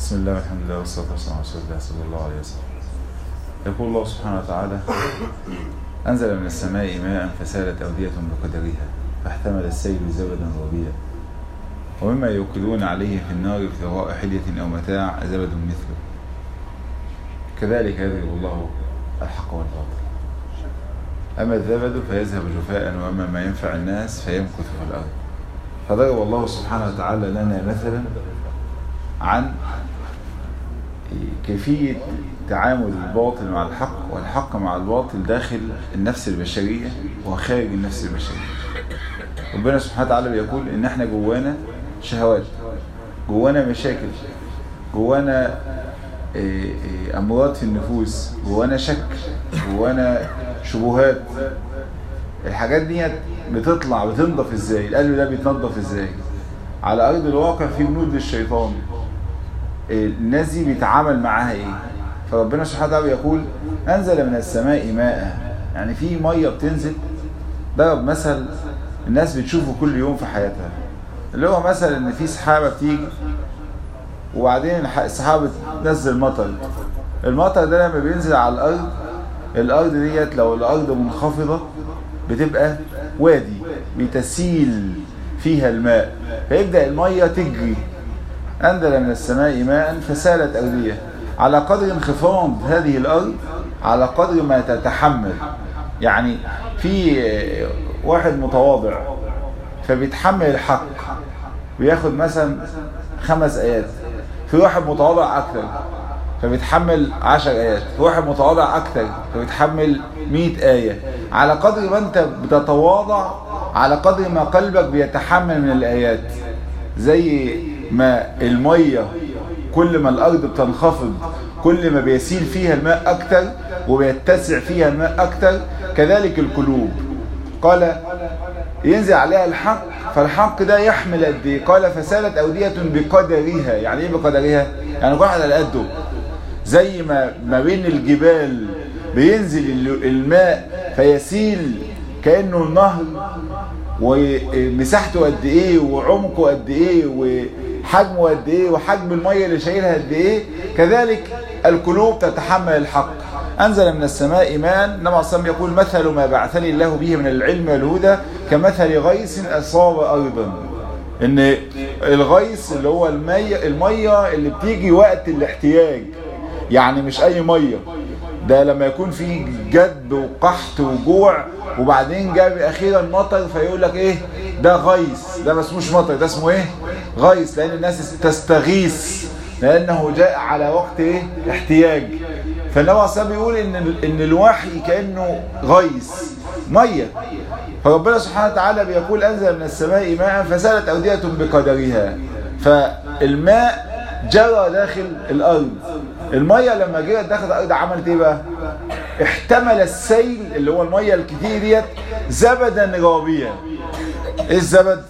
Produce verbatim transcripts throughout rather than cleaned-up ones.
بسم الله والحمد لله والصلاة والسلام على رسول الله صلى الله عليه وسلم. يقول الله سبحانه وتعالى: أنزل من السماء ماء فسالت أودية بقدرها فاحتمل السيل زبدا ربيا ومما يوقدون عليه في النار ابتغاء حلية أو متاع زبد مثله كذلك يضرب الله الحق والباطل أما الزبد فيذهب جفاء وأما ما ينفع الناس فيمكث في الأرض. فضرب الله سبحانه وتعالى لنا مثلا عن كيفية تعامل الباطل مع الحق والحق مع الباطل داخل النفس البشرية وخارج النفس البشرية. ربنا سبحانه وتعالى بيقول إن احنا جوانا شهوات، جوانا مشاكل، جوانا أمراض في النفوس، جوانا شك، جوانا شبهات. الحاجات دي بتطلع بتنضف ازاي؟ القلب ده بيتنضف ازاي؟ على أرض الواقع في جنود للشيطان، الناس دي بيتعامل معاها ايه؟ فربنا سبحانه وتعالى يقول: أنزل من السماء ماء، يعني في مية بتنزل. ضرب مثل الناس بتشوفه كل يوم في حياتها، اللي هو مثلا ان في سحابة بتيجي وبعدين السحابة بتنزل مطر. المطر ده لما بينزل على الأرض، الأرض ديت لو الأرض منخفضة بتبقى وادي بتسيل فيها الماء، فيبدأ المية تجري. أنزل من السماء ماء فسالت أودية. على قدر انخفاض هذه الأرض على قدر ما تتحمل. يعني في واحد متواضع فبيتحمل الحق وياخد مثلا خمس آيات، في واحد متواضع أكثر فبيتحمل عشر آيات، في واحد متواضع أكثر فبيتحمل مئة آية. على قدر ما أنت بتتواضع على قدر ما قلبك بيتحمل من الآيات. زي ما المية كل ما الأرض بتنخفض كل ما بيسيل فيها الماء أكثر وبيتسع فيها الماء أكثر، كذلك القلوب. قال ينزل عليها الحق، فالحق ده يحمل قد ايه؟ قال فسالت أودية بقدرها. يعني ايه بقدرها؟ يعني كل واحد على قده. زي ما ما بين الجبال بينزل الماء فيسيل كأنه النهر، ومساحته قد ايه وعمقه قد ايه وحجمه قد ايه وحجم المية اللي شايلها قد ايه، كذلك القلوب تتحمل الحق. أنزل من السماء ماء. النبي عليه الصلاة والسلام يقول: مثل ما بعثني الله به من العلم والهدى كمثل غيث أصاب أرضا. إن الغيث اللي هو المية المية اللي بتيجي وقت الاحتياج، يعني مش أي مية. ده لما يكون في جد وقحط وجوع وبعدين جاب أخيرا مطر فيقول لك إيه؟ ده غيث. ده ما اسموش مطر، ده اسمه إيه؟ غيث، لأن الناس تستغيث لأنه جاء على وقت إيه؟ احتياج. فالنبي عليه الصلاة والسلام بيقول إن إن الوحي كأنه غيث مية. فربنا سبحانه وتعالى بيقول: أنزل من السماء ماء فسالت أودية بقدرها. فالماء جرى داخل الأرض. المية لما جرت داخل الأرض عملت إيه بقى؟ احتمل السيل اللي هو المية الكتير ديت زبدا رابيا. إيه الزبد؟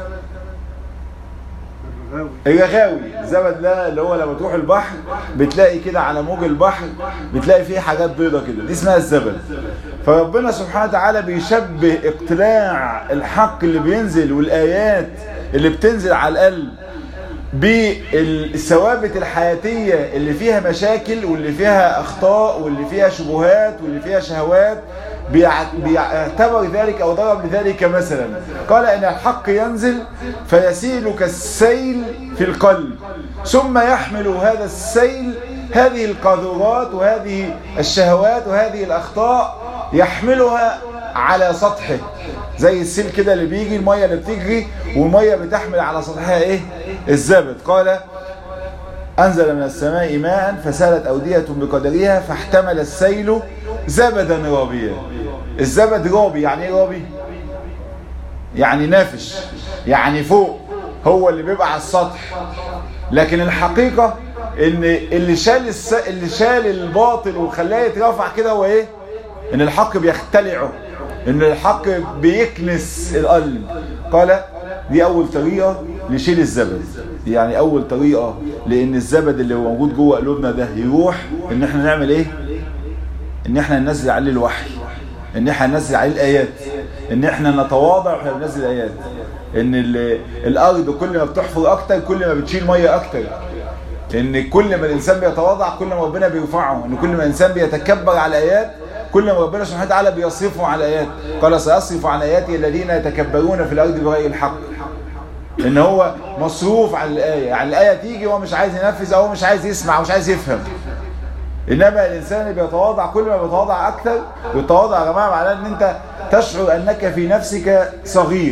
الرغاوي. الزبد ده اللي هو لما تروح البحر بتلاقي كده على موج البحر بتلاقي فيه حاجات بيضة كده، دي اسمها الزبد. فربنا سبحانه وتعالى بيشبه اقتلاع الحق اللي بينزل والآيات اللي بتنزل على القلب بالثوابت الحياتية اللي فيها مشاكل واللي فيها أخطاء واللي فيها شبهات واللي فيها شهوات. بيعتبر ذلك أو ضرب لذلك مثلا. قال إن الحق ينزل فيسيل كالسيل في القلب، ثم يحمل هذا السيل هذه القاذورات وهذه الشهوات وهذه الأخطاء يحملها على سطحه. زي السيل كده اللي بيجي المية اللي بتجري والمية بتحمل على سطحها ايه؟ الزبد. قال أنزل من السماء ماء فسالت أودية بقدرها فاحتمل السيل زبدا رابيا. الزبد رابي. يعني ايه رابي؟ يعني نافش، يعني فوق، هو اللي بيبقى على السطح. لكن الحقيقة ان اللي شال الس... اللي شال الباطل وخلاه يترفع كده هو ايه؟ ان الحق بيختلعه، ان الحق بيكنس القلب. قال دي اول طريقة لشيل الزبد. يعني اول طريقة لان الزبد اللي موجود جوه قلوبنا ده يروح، ان احنا نعمل ايه؟ ان احنا ننزل عليه الوحي، ان احنا ننزل عليه الايات، ان احنا نتواضع واحنا بننزل الايات. ان الارض كل ما بتحفر اكتر كل ما بتشيل ميه اكتر. ان كل ما الانسان بيتواضع كل ما ربنا بيرفعه، ان كل ما الانسان بيتكبر على الايات كل ما ربنا سبحانه وتعالى بيصرفه عن الايات. قال سيصرف عن اياتي الذين يتكبرون في الارض بغير الحق. ان هو مصروف عن الايه، يعني الايه تيجي وهو مش عايز ينفذ او مش عايز يسمع او مش عايز يفهم. انما الانسان اللي بيتواضع كل ما بيتواضع اكثر. والتواضع يا جماعه معناه ان انت تشعر انك في نفسك صغير.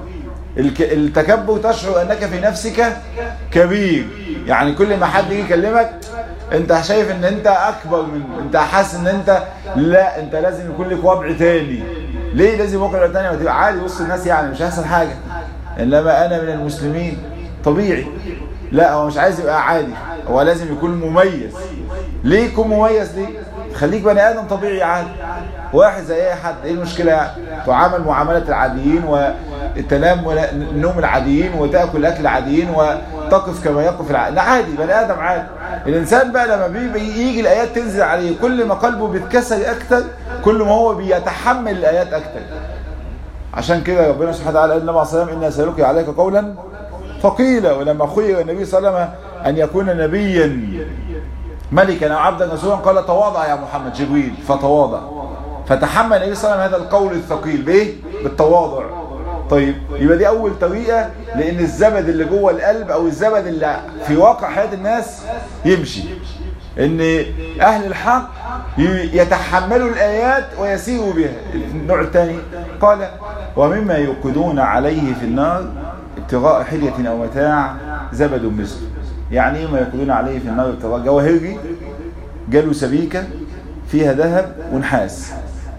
التكبر تشعر انك في نفسك كبير، يعني كل ما حد يجي يكلمك انت شايف ان انت اكبر من، انت حاسس ان انت لا انت لازم يكون لك وضع تاني. ليه لازم وضع تاني؟ وتبقى عادي وسط الناس يعني مش هيحصل حاجه. انما انا من المسلمين طبيعي. لا هو مش عايز يبقى عادي، هو لازم يكون مميز. ليه يكون مميز؟ ليه؟ خليك بني ادم طبيعي عادي واحد زي اي حد. ايه المشكله يعني؟ تعامل معامله العاديين وتنام نوم العاديين وتاكل اكل العاديين وتقف كما يقف العادي. لا عادي، بني ادم عادي. الانسان بقى لما بيجي الايات تنزل عليه كل ما قلبه بيتكسر اكتر كل ما هو بيتحمل الايات اكتر. عشان كده ربنا سبحانه وتعالى قال النبي عليه الصلاه والسلام: إني أسألك عليك قولا ثقيلا. ولما خير النبي صلى الله عليه وسلم ان يكون نبيا ملكا او عبدا رسولا قال: تواضع يا محمد. جبريل فتواضع، فتحمل النبي صلى الله عليه وسلم هذا القول الثقيل بايه؟ بالتواضع. طيب يبقى دي اول طريقه لان الزبد اللي جوه القلب او الزبد اللي في واقع حياه الناس يمشي، ان اهل الحق يتحملوا الايات ويسيروا بها. النوع الثاني قال: ومما يوقدون عليه في النار ابتغاء حلية او متاع زبد مثله. يعني ايه ما يوقدون عليه في النار ابتغاء؟ جواهرجي جاله سبيكه فيها ذهب ونحاس،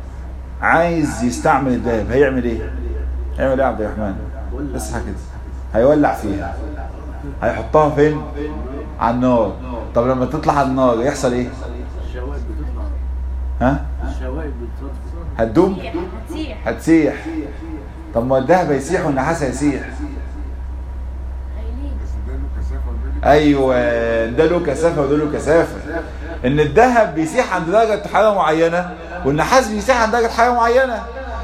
عايز يستعمل الذهب، هيعمل ايه؟ هيعمل ايه يا عبد الرحمن؟ بس كده هيولع فيها. هيحطها فين؟ على النار. طب لما تطلع على النار يحصل ايه؟ الشوائب بتطلع. ها؟ الشوائب بتطلع. هتدوم؟ هتسيح. هتسيح. طب ما الذهب هيسيح والنحاس هيسيح. ايوه ده له كثافه وده له كثافه. ان الذهب بيسيح عند درجه حراره معينه والنحاس بيسيح عند درجه حراره معينه.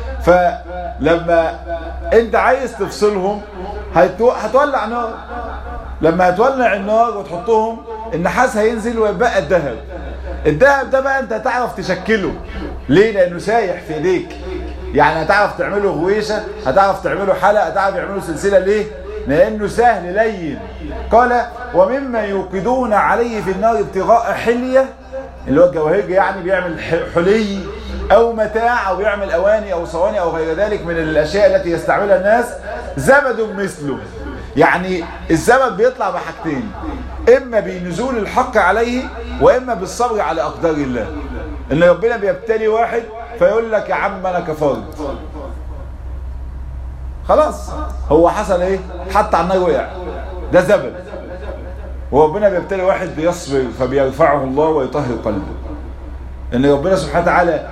فلما انت عايز تفصلهم هتولع نار. لما هتولع النار وتحطهم النحاس هينزل ويبقى الذهب. الذهب ده بقى انت هتعرف تشكله. ليه؟ لانه سايح في ايديك. يعني هتعرف تعمله غويشه، هتعرف تعمله حلقه، هتعرف تعمله سلسله. ليه؟ لانه سهل لين. قال: ومما يوقدون عليه في النار ابتغاء حليه، اللي هو الجواهرجي يعني بيعمل حلي او متاع او يعمل اواني او صواني او غير ذلك من الاشياء التي يستعملها الناس، زبد مثله. يعني الزبد بيطلع بحاجتين: اما بنزول الحق عليه واما بالصبر على اقدار الله. ان ربنا بيبتلي واحد فيقول لك: يا عم انا كفرت، خلاص هو حصل ايه؟ حتى على النار وقع، ده زبد. وربنا بيبتلي واحد بيصبر فبيرفعه الله ويطهر قلبه. ان ربنا سبحانه وتعالى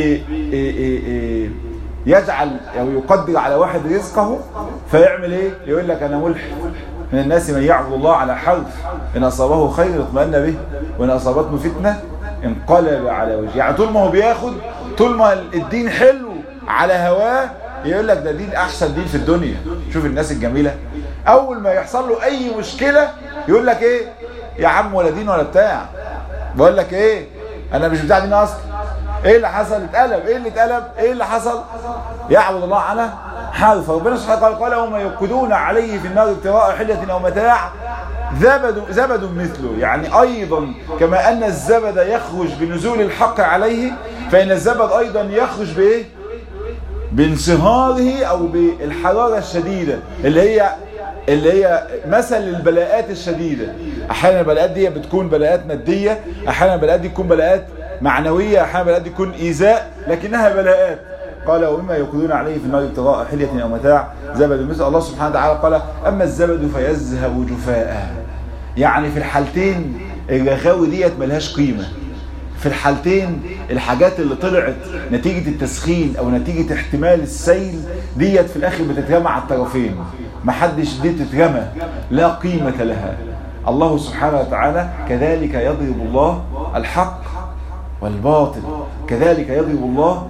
يجعل او يقدر على واحد رزقه فيعمل ايه؟ يقول لك: انا ملحد. من الناس من يعبد الله على حرف، ان اصابه خير اطمأن به وان اصابته فتنه انقلب على وجهه. يعني طول ما هو بياخد، طول ما الدين حلو على هواه يقول لك ده دين احسن دين في الدنيا. شوف الناس الجميله، اول ما يحصل له اي مشكله يقول لك ايه؟ يا عم ولا دين ولا بتاع. بقول لك ايه؟ انا مش بتاع دين اصلا. ايه اللي حصل؟ اتقلب. ايه اللي اتقلب؟ ايه اللي حصل؟ يعبد الله على حرف. ربنا سبحانه وتعالى قال: وما يوقدون عليه في النار ابتغاء حلية او متاع زبد زبد مثله. يعني ايضا كما ان الزبد يخرج بنزول الحق عليه فان الزبد ايضا يخرج بايه؟ بانصهاره او بالحراره الشديده اللي هي اللي هي مثل البلاءات الشديده. احيانا البلاءات دي بتكون بلاءات ماديه، احيانا البلاءات دي تكون بلاءات معنويه، احيانا البلاءات دي تكون ايذاء، لكنها بلاءات. قال: ومما يوقدون عليه في النار ابتغاء حلية او متاع زبد مثل. الله سبحانه وتعالى قال: اما الزبد فيذهب جفاء. يعني في الحالتين الرغاوي ديت ملهاش قيمه. في الحالتين الحاجات اللي طلعت نتيجة التسخين او نتيجة احتمال السيل ديت في الاخر بتترمى على الطرفين، محدش دي تترمى، لا قيمة لها. الله سبحانه وتعالى كذلك يضرب الله الحق والباطل، كذلك يضرب الله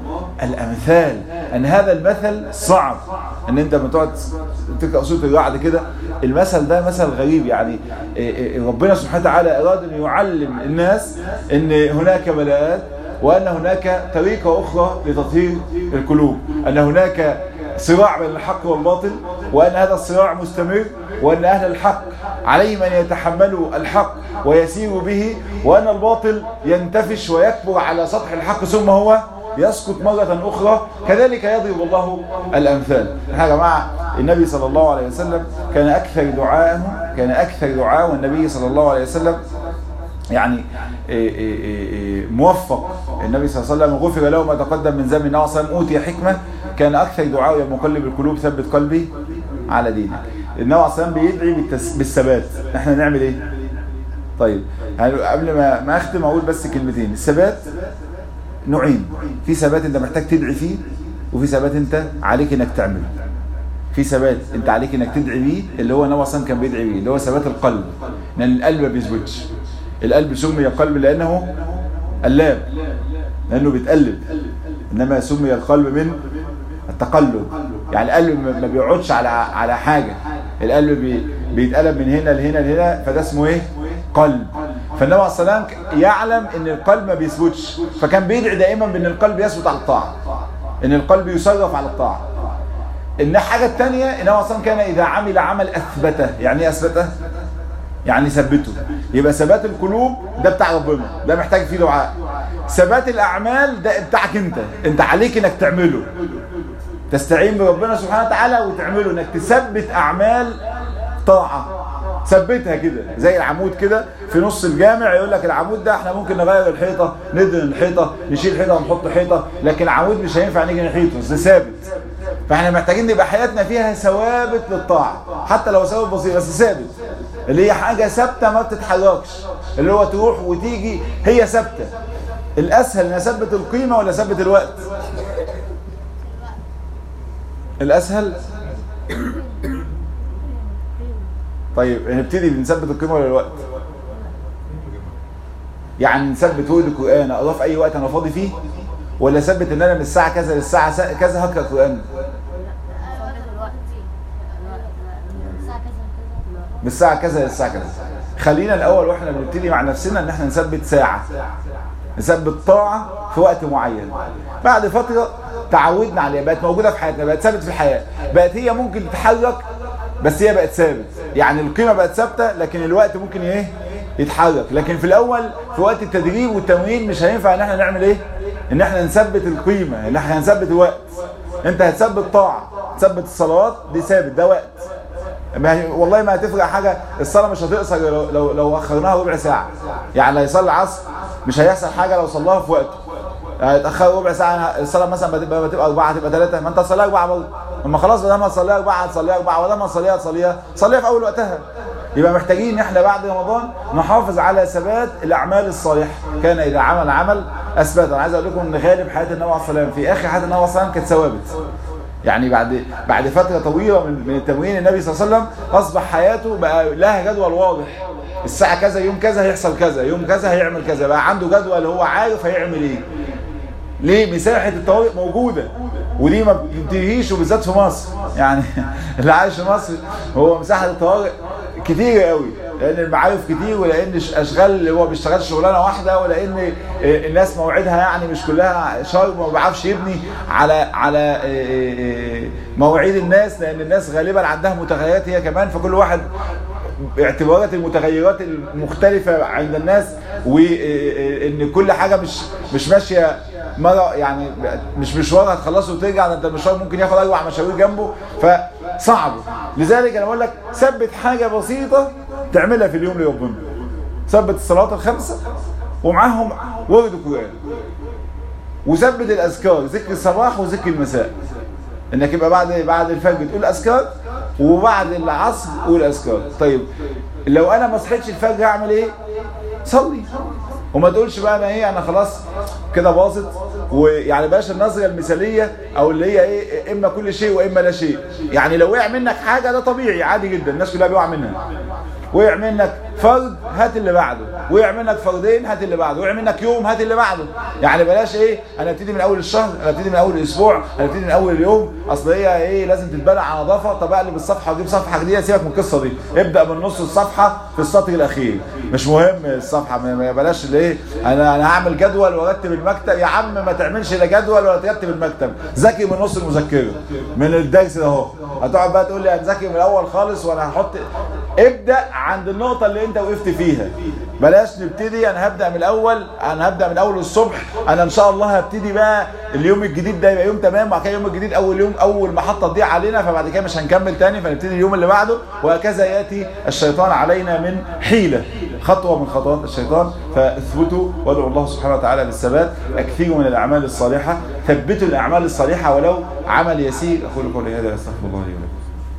الامثال. ان هذا المثل صعب، ان انت لما تقعد تقرا سوره الرعد كده المثل ده مثل غريب، يعني ربنا سبحانه وتعالى اراد ان يعلم الناس ان هناك بلاءات، وان هناك طريقة اخرى لتطهير القلوب، ان هناك صراع بين الحق والباطل، وان هذا الصراع مستمر، وان اهل الحق عليهم ان يتحملوا الحق ويسيروا به، وان الباطل ينتفش ويكبر على سطح الحق ثم هو يسقط مرة أخرى. كذلك يضرب الله الأمثال. يا جماعة النبي صلى الله عليه وسلم كان أكثر دعاءه كان أكثر دعاء والنبي صلى الله عليه وسلم يعني موفق. النبي صلى الله عليه وسلم غفر له ما تقدم من ذنبه، النبي صلى الله عليه وسلم أوتي حكمة. كان أكثر دعاء يا مقلب القلوب ثبت قلبي على دينك. النبي صلى الله عليه وسلم بيدعي بالثبات. احنا نعمل ايه؟ طيب يعني قبل ما ما اختم اقول بس كلمتين. الثبات نوعين، في ثبات انت محتاج تدعي فيه، وفي ثبات انت عليك انك تعمله. في ثبات انت عليك انك تدعي بيه اللي هو النبي اصلا كان بيدعي بيه، اللي هو ثبات القلب، لان القلب ما بيثبتش. القلب سمي قلب لانه قلاب، لانه بيتقلب، انما سمي القلب من التقلب. يعني القلب ما بيقعدش على على حاجه، القلب بي بيتقلب من هنا لهنا لهنا، فده اسمه ايه؟ قلب. فالنبي عليه الصلاه والسلام يعلم ان القلب ما بيثبتش، فكان بيدعي دائما بان القلب يثبت على الطاعه، ان القلب يصرف على الطاعه. ان الحاجه الثانيه النبي عليه الصلاه والسلام كان اذا عمل عمل اثبته. يعني ايه اثبته؟ يعني ثبته. يبقى ثبات القلوب ده بتاع ربنا، ده محتاج فيه دعاء. ثبات الاعمال ده بتاعك انت، انت عليك انك تعمله، تستعين بربنا سبحانه وتعالى وتعمله، انك تثبت اعمال طاعه، ثبتها كده زي العمود كده في نص الجامع. يقول لك العمود ده احنا ممكن نغير الحيطه، ندهن الحيطه، نشيل الحيطه ونحط حيطه، لكن العمود مش هينفع نيجي نحيطه، ده ثابت. فاحنا محتاجين نبقى حياتنا فيها ثوابت للطاعه، حتى لو ثوابت بسيط بس ثابت، اللي هي حاجه ثابته ما بتتحركش، اللي هو تروح وتيجي هي ثابته. الاسهل ان اثبت القيمه ولا اثبت الوقت؟ الاسهل. طيب نبتدي بنثبت القيمه ولا الوقت؟ يعني نثبت ورد القران اقراه في اي وقت انا فاضي فيه، ولا اثبت ان انا من الساعه كذا للساعه كذا هقرا قران؟ من الساعه كذا للساعه كذا. خلينا الاول واحنا بنبتدي مع نفسنا ان احنا نثبت ساعه، نثبت طاعه في وقت معين. بعد فتره تعودنا عليها، بقت موجوده في حياتنا، بقت ثابت في الحياه، بقت هي ممكن تتحرك بس هي بقت ثابت. يعني القيمه بقت ثابته لكن الوقت ممكن ايه؟ يتحرك. لكن في الاول في وقت التدريب والتمرين مش هينفع ان احنا نعمل ايه؟ ان احنا نثبت القيمه، ان احنا نثبت الوقت. انت هتثبت طاعه، تثبت الصلوات دي ثابت، ده وقت. والله ما هتفرق حاجه، الصلاه مش هتقصر لو لو, لو اخرناها ربع ساعه. يعني اللي هيصلي العصر مش هيحصل حاجه لو صلاها في وقته. هتاخر ربع ساعه، الصلاه مثلا بتبقى بتبقى اربعه تبقى ثلاثه، ما انت تصليها اربعه برضه. اما خلاص بدل ما تصليها اربعه هتصليها اربعه، ولا ما تصليها تصليها صليها في اول وقتها. يبقى محتاجين ان احنا بعد رمضان نحافظ على ثبات الاعمال الصالحه. كان اذا عمل عمل اثبته. انا عايز اقول لكم ان غالب حياه النبي عليه الصلاه والسلام في اخر حياه النبي عليه الصلاه والسلام كانت ثوابت. يعني بعد بعد فتره طويله من من التمرين النبي صلى الله عليه وسلم اصبح حياته بقى لها جدول واضح. الساعه كذا يوم كذا هيحصل كذا، يوم كذا هيعمل كذا، بقى عنده جدول هو عارف هيعمل ايه. ليه؟ مساحه الطوارئ موجوده، ودي ما بتنتهيش، وبالذات في مصر. يعني اللي عايش في مصر هو مساحه الطوارئ كتير قوي، لان المعارف كتير، ولان اشغال اللي هو بيشتغل شغلانه واحده، ولان الناس موعدها يعني مش كلها شهر، ما بيعرفش يبني على على مواعيد الناس، لان الناس غالبا عندها متغيرات هي كمان، فكل واحد اعتبارات المتغيرات المختلفه عند الناس، وان كل حاجه مش مش ماشيه مره، يعني مش مشوار هتخلصه وترجع، ده انت المشوار ممكن ياخد اربع مشاوير جنبه، فصعب. لذلك انا بقول لك ثبت حاجه بسيطه تعملها في اليوم لربنا. ثبت الصلاه الخمسه ومعاهم ورد القران، وثبت الاذكار، ذكر الصباح وذكر المساء، انك يبقى بعد بعد الفجر تقول اذكار، وبعد العصر قول اذكار. طيب لو انا ما صحيتش الفجر هعمل ايه؟ صلي، وما تقولش بقى انا ايه، انا خلاص كده باظت. ويعني بلاش النظره المثاليه او اللي هي ايه، اما كل شيء واما لا شيء. يعني لو وقع منك حاجه ده طبيعي عادي جدا، الناس كلها بيقع منها، وقع منك فرد هات اللي بعده، وقع منك فردين هات اللي بعده، وقع منك يوم هات اللي بعده. يعني بلاش ايه انا ابتدي من اول الشهر، انا ابتدي من اول الاسبوع، انا ابتدي من اول اليوم، اصل هي ايه لازم تتبنى على نظافه. طب اقلب الصفحه واجيب صفحه جديده، سيبك من القصه دي، ابدا من نص الصفحه في السطر الاخير، مش مهم الصفحه. بلاش الايه انا انا هعمل جدول وارتب المكتب، يا عم ما تعملش لا جدول ولا ترتب المكتب، ذاكر من نص المذكره من الدرس ده اهو. هتقعد بقى تقول لي هتذاكر من الاول خالص وانا هحط، ابدا عند النقطه اللي انت وقفت فيها. بلاش نبتدي انا هبدا من الاول، انا هبدا من اول الصبح، انا ان شاء الله هبتدي بقى اليوم الجديد ده يبقى يوم تمام، وبعد كده اليوم الجديد اول يوم اول محطه تضيع علينا، فبعد كده مش هنكمل تاني فنبتدي اليوم اللي بعده، وهكذا ياتي الشيطان علينا من حيله، خطوه من خطوات الشيطان. فاثبتوا وادعوا الله سبحانه وتعالى بالثبات، اكثروا من الاعمال الصالحه، ثبتوا الاعمال الصالحه ولو عمل يسير. اقول قولي هذا استغفر الله لي ولكم.